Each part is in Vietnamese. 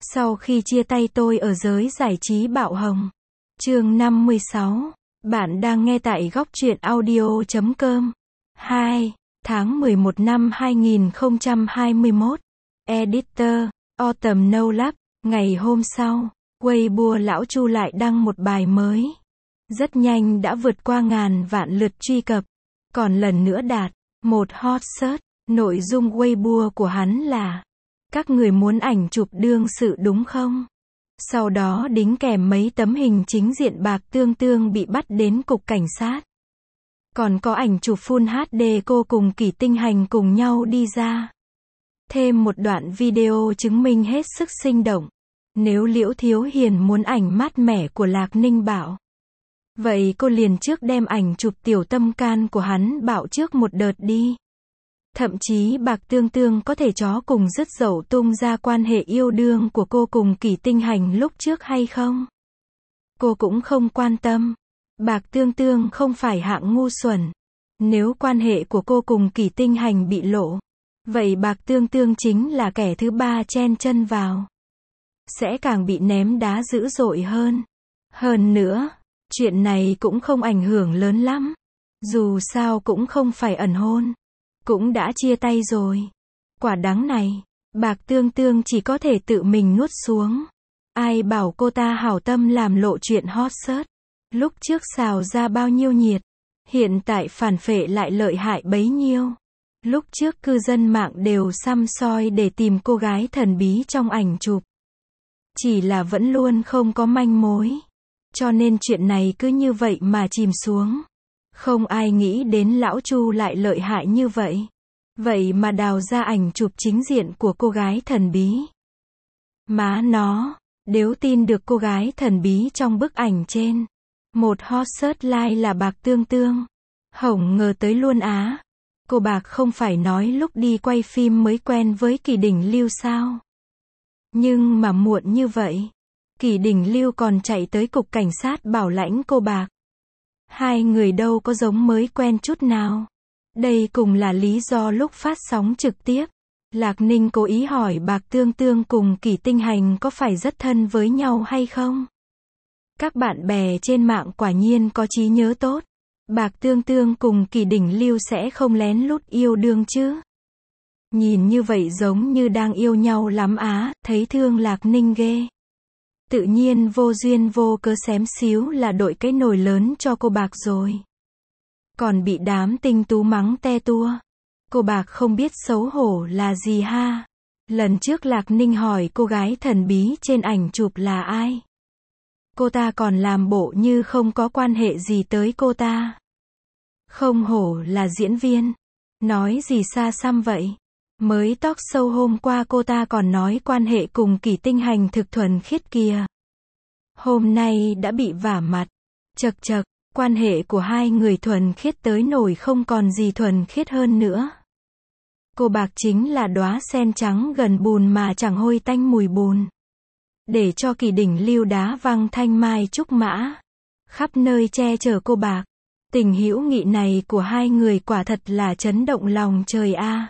Sau khi chia tay tôi ở giới giải trí bạo hồng. Chương 56. Bạn đang nghe tại góc truyện audio.com. 2. Tháng 11 năm 2021. Editor, Autumn No Lab. Ngày hôm sau, Weibo lão Chu lại đăng một bài mới. Rất nhanh đã vượt qua ngàn vạn lượt truy cập. Còn lần nữa đạt một hot search. Nội dung Weibo của hắn là: các người muốn ảnh chụp đương sự đúng không? Sau đó đính kèm mấy tấm hình chính diện Bạc Tương Tương bị bắt đến cục cảnh sát. Còn có ảnh chụp Full HD cô cùng Kỷ Tinh Hành cùng nhau đi ra. Thêm một đoạn video chứng minh hết sức sinh động. Nếu Liễu Thiếu Hiền muốn ảnh mát mẻ của Lạc Ninh Bảo, vậy cô liền trước đem ảnh chụp tiểu tâm can của hắn bạo trước một đợt đi. Thậm chí Bạc Tương Tương có thể chó cùng dứt dậu tung ra quan hệ yêu đương của cô cùng Kỷ Tinh Hành lúc trước hay không. Cô cũng không quan tâm. Bạc Tương Tương không phải hạng ngu xuẩn. Nếu quan hệ của cô cùng Kỷ Tinh Hành bị lộ, vậy Bạc Tương Tương chính là kẻ thứ ba chen chân vào. Sẽ càng bị ném đá dữ dội hơn. Hơn nữa, chuyện này cũng không ảnh hưởng lớn lắm. Dù sao cũng không phải ẩn hôn. Cũng đã chia tay rồi. Quả đắng này, Bạc Tương Tương chỉ có thể tự mình nuốt xuống. Ai bảo cô ta hảo tâm làm lộ chuyện hot search. Lúc trước xào ra bao nhiêu nhiệt, hiện tại phản phệ lại lợi hại bấy nhiêu. Lúc trước cư dân mạng đều săm soi để tìm cô gái thần bí trong ảnh chụp. Chỉ là vẫn luôn không có manh mối. Cho nên chuyện này cứ như vậy mà chìm xuống. Không ai nghĩ đến lão Chu lại lợi hại như vậy. Vậy mà đào ra ảnh chụp chính diện của cô gái thần bí. Má nó, nếu tin được cô gái thần bí trong bức ảnh trên. Một hot search like là Bạc Tương Tương. Hổng ngờ tới luôn á. Cô Bạc không phải nói lúc đi quay phim mới quen với Kỷ Đỉnh Lưu sao? Nhưng mà muộn như vậy. Kỷ Đỉnh Lưu còn chạy tới cục cảnh sát bảo lãnh cô Bạc. Hai người đâu có giống mới quen chút nào. Đây cùng là lý do lúc phát sóng trực tiếp, Lạc Ninh cố ý hỏi Bạc Tương Tương cùng Kỷ Tinh Hành có phải rất thân với nhau hay không. Các bạn bè trên mạng quả nhiên có trí nhớ tốt. Bạc Tương Tương cùng Kỷ Đỉnh Lưu sẽ không lén lút yêu đương chứ. Nhìn như vậy giống như đang yêu nhau lắm á, thấy thương Lạc Ninh ghê. Tự nhiên vô duyên vô cớ xém xíu là đội cái nồi lớn cho cô Bạc rồi. Còn bị đám tinh tú mắng te tua. Cô Bạc không biết xấu hổ là gì ha. Lần trước Lạc Ninh hỏi cô gái thần bí trên ảnh chụp là ai. Cô ta còn làm bộ như không có quan hệ gì tới cô ta. Không hổ là diễn viên. Nói gì xa xăm vậy. Mới talk show hôm qua cô ta còn nói quan hệ cùng Kỷ Tinh Hành thực thuần khiết kìa. Hôm nay đã bị vả mặt. Chật chật, quan hệ của hai người thuần khiết tới nổi không còn gì thuần khiết hơn nữa. Cô Bạc chính là đóa sen trắng gần bùn mà chẳng hôi tanh mùi bùn. Để cho Kỷ Đỉnh Lưu đá văng thanh mai trúc mã. Khắp nơi che chở cô Bạc. Tình hữu nghị này của hai người quả thật là chấn động lòng trời a.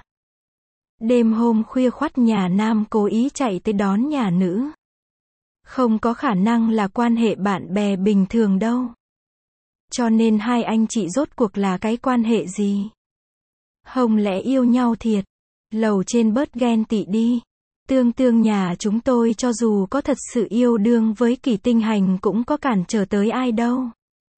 Đêm hôm khuya khoắt nhà nam cố ý chạy tới đón nhà nữ. Không có khả năng là quan hệ bạn bè bình thường đâu. Cho nên hai anh chị rốt cuộc là cái quan hệ gì? Không lẽ yêu nhau thiệt? Lầu trên bớt ghen tị đi. Tương Tương nhà chúng tôi cho dù có thật sự yêu đương với Kỷ Tinh Hành cũng có cản trở tới ai đâu.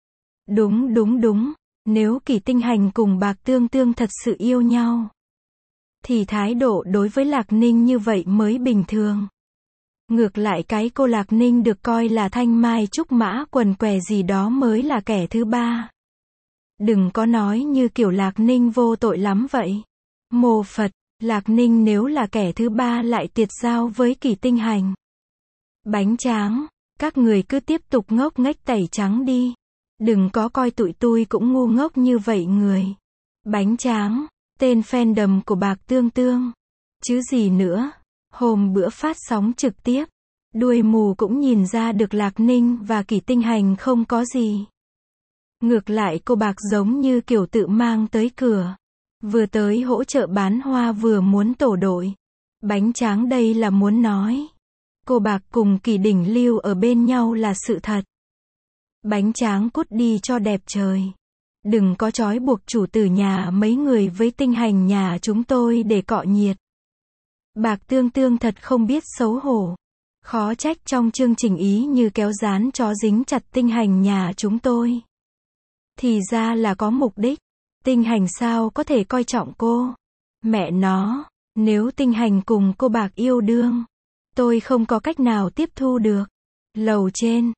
Đúng. Nếu Kỷ Tinh Hành cùng Bạc Tương Tương thật sự yêu nhau, thì thái độ đối với Lạc Ninh như vậy mới bình thường. Ngược lại cái cô Lạc Ninh được coi là thanh mai trúc mã quần què gì đó mới là kẻ thứ ba. Đừng có nói như kiểu Lạc Ninh vô tội lắm vậy. Mô Phật, Lạc Ninh nếu là kẻ thứ ba lại tiệt giao với Kỷ Tinh Hành. Bánh tráng, các người cứ tiếp tục ngốc nghếch tẩy trắng đi. Đừng có coi tụi tôi cũng ngu ngốc như vậy người. Bánh tráng, tên fandom của Bạc Tương Tương. Chứ gì nữa. Hôm bữa phát sóng trực tiếp, đuôi mù cũng nhìn ra được Lạc Ninh và Kỷ Tinh Hành không có gì. Ngược lại cô Bạc giống như kiểu tự mang tới cửa. Vừa tới hỗ trợ bán hoa vừa muốn tổ đội. Bánh tráng đây là muốn nói. Cô Bạc cùng Kỳ Đỉnh Lưu ở bên nhau là sự thật. Bánh tráng cút đi cho đẹp trời. Đừng có trói buộc chủ tử nhà mấy người với tinh hành nhà chúng tôi để cọ nhiệt. Bạc Tương Tương thật không biết xấu hổ. Khó trách trong chương trình ý như kéo dán chó dính chặt tinh hành nhà chúng tôi. Thì ra là có mục đích. Tinh hành sao có thể coi trọng cô? Mẹ nó, nếu tinh hành cùng cô Bạc yêu đương, tôi không có cách nào tiếp thu được. Lầu trên,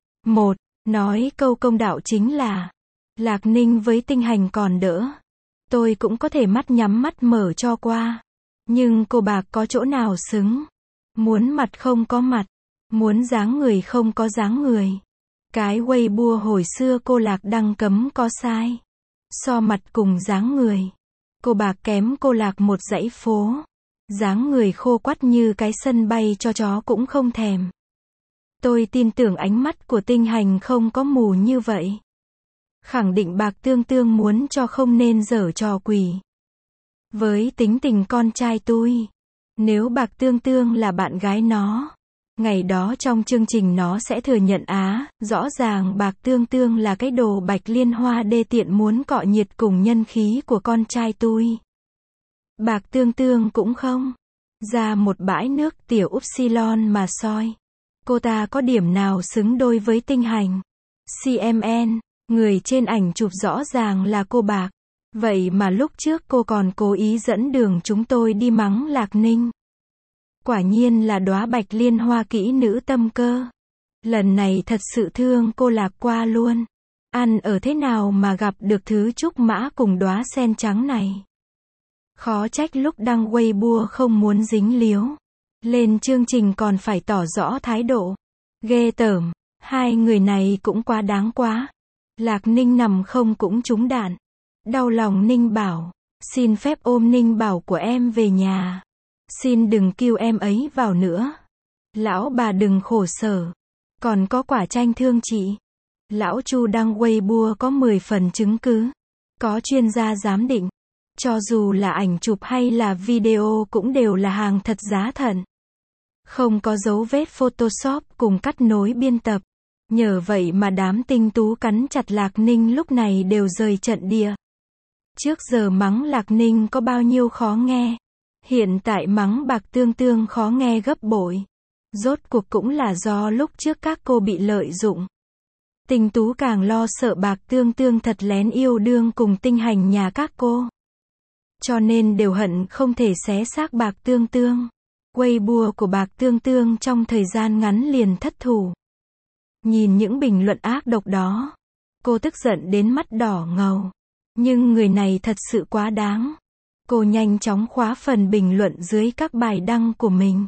nói câu công đạo chính là, Lạc Ninh với tinh hành còn đỡ. Tôi cũng có thể mắt nhắm mắt mở cho qua. Nhưng cô Bạc có chỗ nào xứng? Muốn mặt không có mặt, muốn dáng người không có dáng người. Cái Weibo hồi xưa cô Lạc đăng cấm có sai. So mặt cùng dáng người, cô Bạc kém cô Lạc một dãy phố. Dáng người khô quắt như cái sân bay cho chó cũng không thèm. Tôi tin tưởng ánh mắt của tinh hành không có mù như vậy. Khẳng định Bạc Tương Tương muốn cho không nên giở trò quỷ. Với tính tình con trai tôi, nếu Bạc Tương Tương là bạn gái nó, ngày đó trong chương trình nó sẽ thừa nhận rõ ràng Bạc Tương Tương là cái đồ bạch liên hoa đê tiện muốn cọ nhiệt cùng nhân khí của con trai tôi. Bạc Tương Tương cũng không ra một bãi nước tiểu upsilon mà soi. Cô ta có điểm nào xứng đôi với tinh hành? CMN, người trên ảnh chụp rõ ràng là cô Bạc. Vậy mà lúc trước cô còn cố ý dẫn đường chúng tôi đi mắng Lạc Ninh. Quả nhiên là đóa bạch liên hoa kỹ nữ tâm cơ. Lần này thật sự thương cô Lạc qua luôn. Ăn ở thế nào mà gặp được thứ trúc mã cùng đóa sen trắng này. Khó trách lúc đăng Weibo không muốn dính líu. Lên chương trình còn phải tỏ rõ thái độ. Ghê tởm, hai người này cũng quá đáng quá. Lạc Ninh nằm không cũng trúng đạn. Đau lòng Ninh Bảo, xin phép ôm Ninh Bảo của em về nhà. Xin đừng kêu em ấy vào nữa. Lão bà đừng khổ sở. Còn có quả chanh thương chị. Lão Chu đăng Weibo có 10 phần chứng cứ. Có chuyên gia giám định. Cho dù là ảnh chụp hay là video cũng đều là hàng thật giá thận. Không có dấu vết Photoshop cùng cắt nối biên tập. Nhờ vậy mà đám tinh tú cắn chặt Lạc Ninh lúc này đều rời trận địa. Trước giờ mắng Lạc Ninh có bao nhiêu khó nghe. Hiện tại mắng Bạc Tương Tương khó nghe gấp bội. Rốt cuộc cũng là do lúc trước các cô bị lợi dụng. Tinh tú càng lo sợ Bạc Tương Tương thật lén yêu đương cùng tinh hành nhà các cô. Cho nên đều hận không thể xé xác Bạc Tương Tương. Weibo của Bạc Tương Tương trong thời gian ngắn liền thất thủ. Nhìn những bình luận ác độc đó, cô tức giận đến mắt đỏ ngầu. Nhưng người này thật sự quá đáng. Cô nhanh chóng khóa phần bình luận dưới các bài đăng của mình.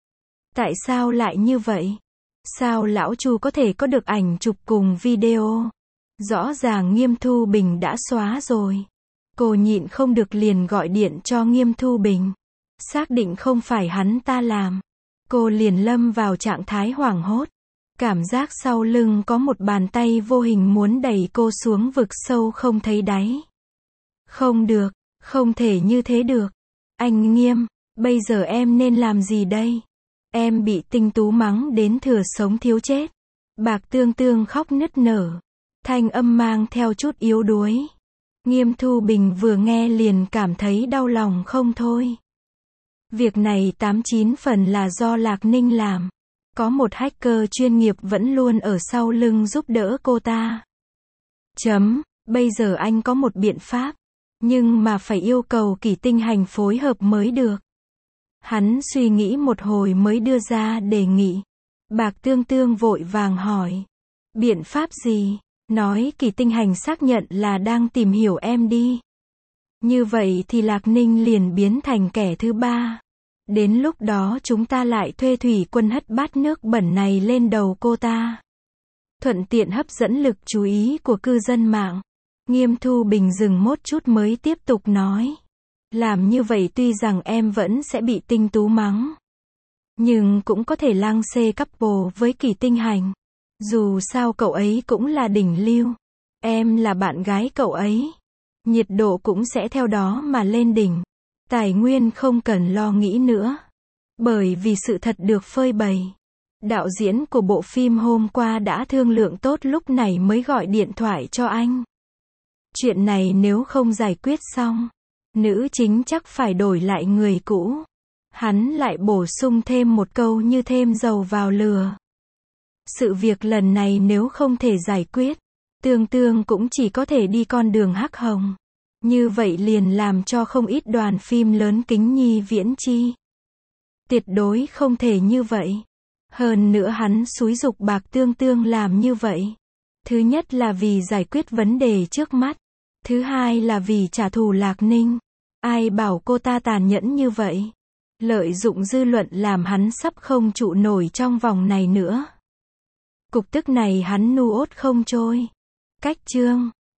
Tại sao lại như vậy? Sao lão Chu có thể có được ảnh chụp cùng video? Rõ ràng Nghiêm Thu Bình đã xóa rồi. Cô nhịn không được liền gọi điện cho Nghiêm Thu Bình. Xác định không phải hắn ta làm. Cô liền lâm vào trạng thái hoảng hốt. Cảm giác sau lưng có một bàn tay vô hình muốn đẩy cô xuống vực sâu không thấy đáy. Không được, không thể như thế được. Anh Nghiêm, bây giờ em nên làm gì đây? Em bị tinh tú mắng đến thừa sống thiếu chết. Bạc Tương Tương khóc nức nở. Thanh âm mang theo chút yếu đuối. Nghiêm Thu Bình vừa nghe liền cảm thấy đau lòng không thôi. Việc này 89 phần là do Lạc Ninh làm. Có một hacker chuyên nghiệp vẫn luôn ở sau lưng giúp đỡ cô ta. Bây giờ anh có một biện pháp. Nhưng mà phải yêu cầu Kỳ Tinh Hành phối hợp mới được. Hắn suy nghĩ một hồi mới đưa ra đề nghị. Bạc Tương Tương vội vàng hỏi. Biện pháp gì? Nói Kỳ Tinh Hành xác nhận là đang tìm hiểu em đi. Như vậy thì Lạc Ninh liền biến thành kẻ thứ ba. Đến lúc đó chúng ta lại thuê thủy quân hất bát nước bẩn này lên đầu cô ta. Thuận tiện hấp dẫn lực chú ý của cư dân mạng. Nghiêm Thu Bình dừng một chút mới tiếp tục nói. Làm như vậy tuy rằng em vẫn sẽ bị tinh tú mắng. Nhưng cũng có thể lang xê couple với Kỳ Tinh Hành. Dù sao cậu ấy cũng là đỉnh lưu. Em là bạn gái cậu ấy. Nhiệt độ cũng sẽ theo đó mà lên đỉnh. Tài nguyên không cần lo nghĩ nữa. Bởi vì sự thật được phơi bày. Đạo diễn của bộ phim hôm qua đã thương lượng tốt lúc này mới gọi điện thoại cho anh. Chuyện này nếu không giải quyết xong, nữ chính chắc phải đổi lại người cũ. Hắn lại bổ sung thêm một câu như thêm dầu vào lửa. Sự việc lần này nếu không thể giải quyết, Tương Tương cũng chỉ có thể đi con đường hắc hồng. Như vậy liền làm cho không ít đoàn phim lớn kính nhi viễn chi. Tuyệt đối không thể như vậy. Hơn nữa hắn xúi giục Bạc Tương Tương làm như vậy. Thứ nhất là vì giải quyết vấn đề trước mắt. Thứ hai là vì trả thù Lạc Ninh. Ai bảo cô ta tàn nhẫn như vậy. Lợi dụng dư luận làm hắn sắp không trụ nổi trong vòng này nữa. Cục tức này hắn nu ốt không trôi. Cách chương